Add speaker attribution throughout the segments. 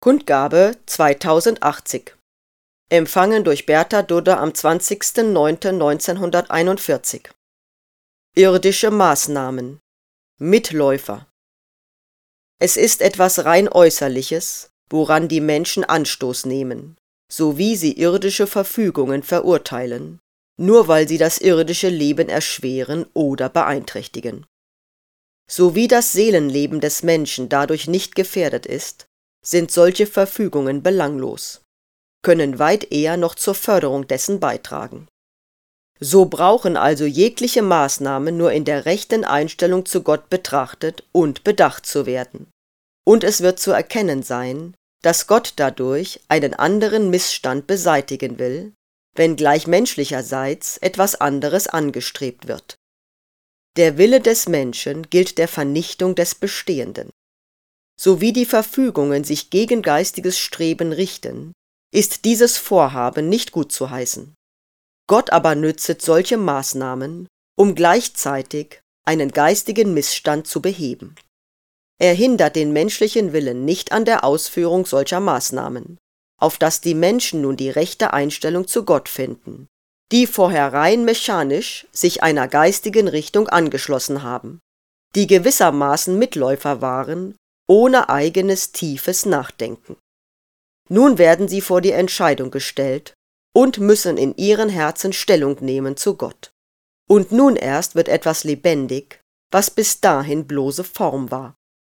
Speaker 1: Kundgabe 2080. Empfangen durch Bertha Dudde am 20.09.1941. Irdische Maßnahmen. Mitläufer. Es ist etwas rein Äußerliches, woran die Menschen Anstoß nehmen, sowie sie irdische Verfügungen verurteilen, nur weil sie das irdische Leben erschweren oder beeinträchtigen. Sowie das Seelenleben des Menschen dadurch nicht gefährdet ist, sind solche Verfügungen belanglos, können weit eher noch zur Förderung dessen beitragen. So brauchen also jegliche Maßnahmen nur in der rechten Einstellung zu Gott betrachtet und bedacht zu werden. Und es wird zu erkennen sein, dass Gott dadurch einen anderen Missstand beseitigen will, wenngleich menschlicherseits etwas anderes angestrebt wird. Der Wille des Menschen gilt der Vernichtung des Bestehenden. Sowie die Verfügungen sich gegen geistiges Streben richten, ist dieses Vorhaben nicht gutzухeißen. Gott aber nützet solche Maßnahmen, um gleichzeitig einen geistigen Missstand zu beheben. Er hindert den menschlichen Willen nicht an der Ausführung solcher Maßnahmen, auf dass die Menschen nun die rechte Einstellung zu Gott finden, die vorher rein mechanisch sich einer geistigen Richtung angeschlossen haben, die gewissermaßen Mitläufer waren, ohne eigenes tiefes Nachdenken. Nun werden sie vor die Entscheidung gestellt und müssen in ihren Herzen Stellung nehmen zu Gott. Und nun erst wird etwas lebendig, was bis dahin bloße Form war.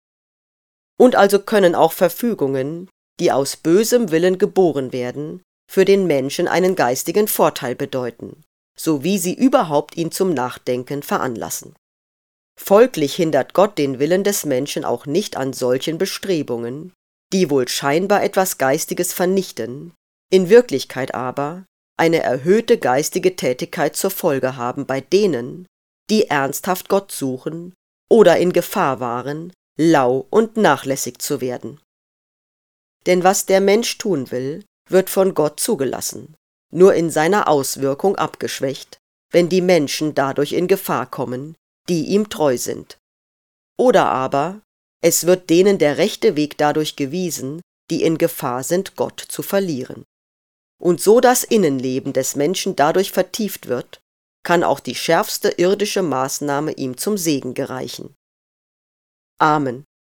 Speaker 1: Und also können auch Verfügungen, die aus bösem Willen geboren werden, für den Menschen einen geistigen Vorteil bedeuten, sowie sie überhaupt ihn zum Nachdenken veranlassen. Folglich hindert Gott den Willen des Menschen auch nicht an solchen Bestrebungen, die wohl scheinbar etwas Geistiges vernichten, in Wirklichkeit aber eine erhöhte geistige Tätigkeit zur Folge haben bei denen, die ernsthaft Gott suchen oder in Gefahr waren, lau und nachlässig zu werden. Denn was der Mensch tun will, wird von Gott zugelassen, nur in seiner Auswirkung abgeschwächt, wenn die Menschen dadurch in Gefahr kommen, die ihm treu sind. Oder aber, es wird denen der rechte Weg dadurch gewiesen, die in Gefahr sind, Gott zu verlieren. Und so das Innenleben des Menschen dadurch vertieft wird, kann auch die schärfste irdische Maßnahme ihm zum Segen gereichen. Amen.